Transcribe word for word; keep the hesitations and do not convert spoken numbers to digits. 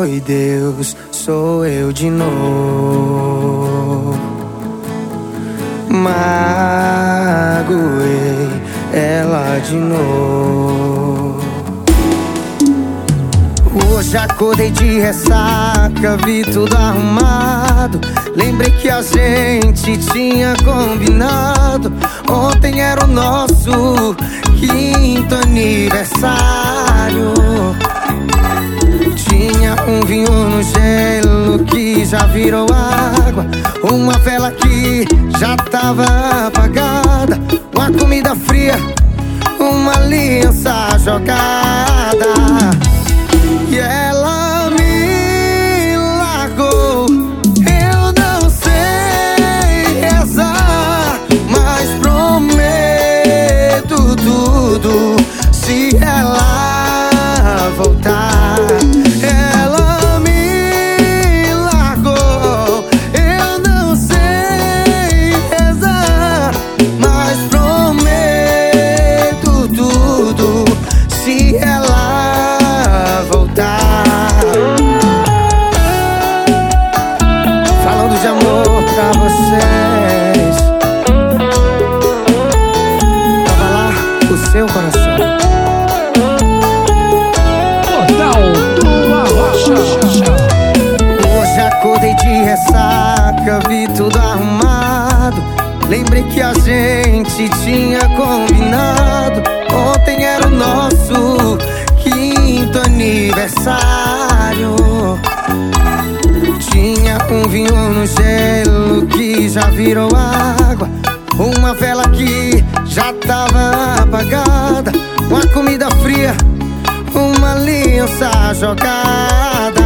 foi Deus, sou eu de novo. Magoei ela de novo. Hoje acordei de ressaca, vi tudo arrumado. Lembrei que a gente tinha combinado. Ontem era o nosso quinto aniversário. Tinha um vinho no gelo que já virou água, uma vela que já tava apagada, uma comida fria, uma aliança jogada. E ela me largou. Eu não sei rezar, mas prometo tudo se ela voltar. Ela me largou. Eu não sei rezar, mas prometo tudo se ela voltar. Falando de amor pra vocês, tava lá o seu coração. Portal do Arrocha. Hoje acordei de ressaca, vi tudo arrumado. Lembrei que a gente tinha combinado. Ontem era o nosso quinto aniversário. Tinha um vinho no gelo que já virou água, uma vela que já tava apagada, uma comida fria, uma aliança jogada.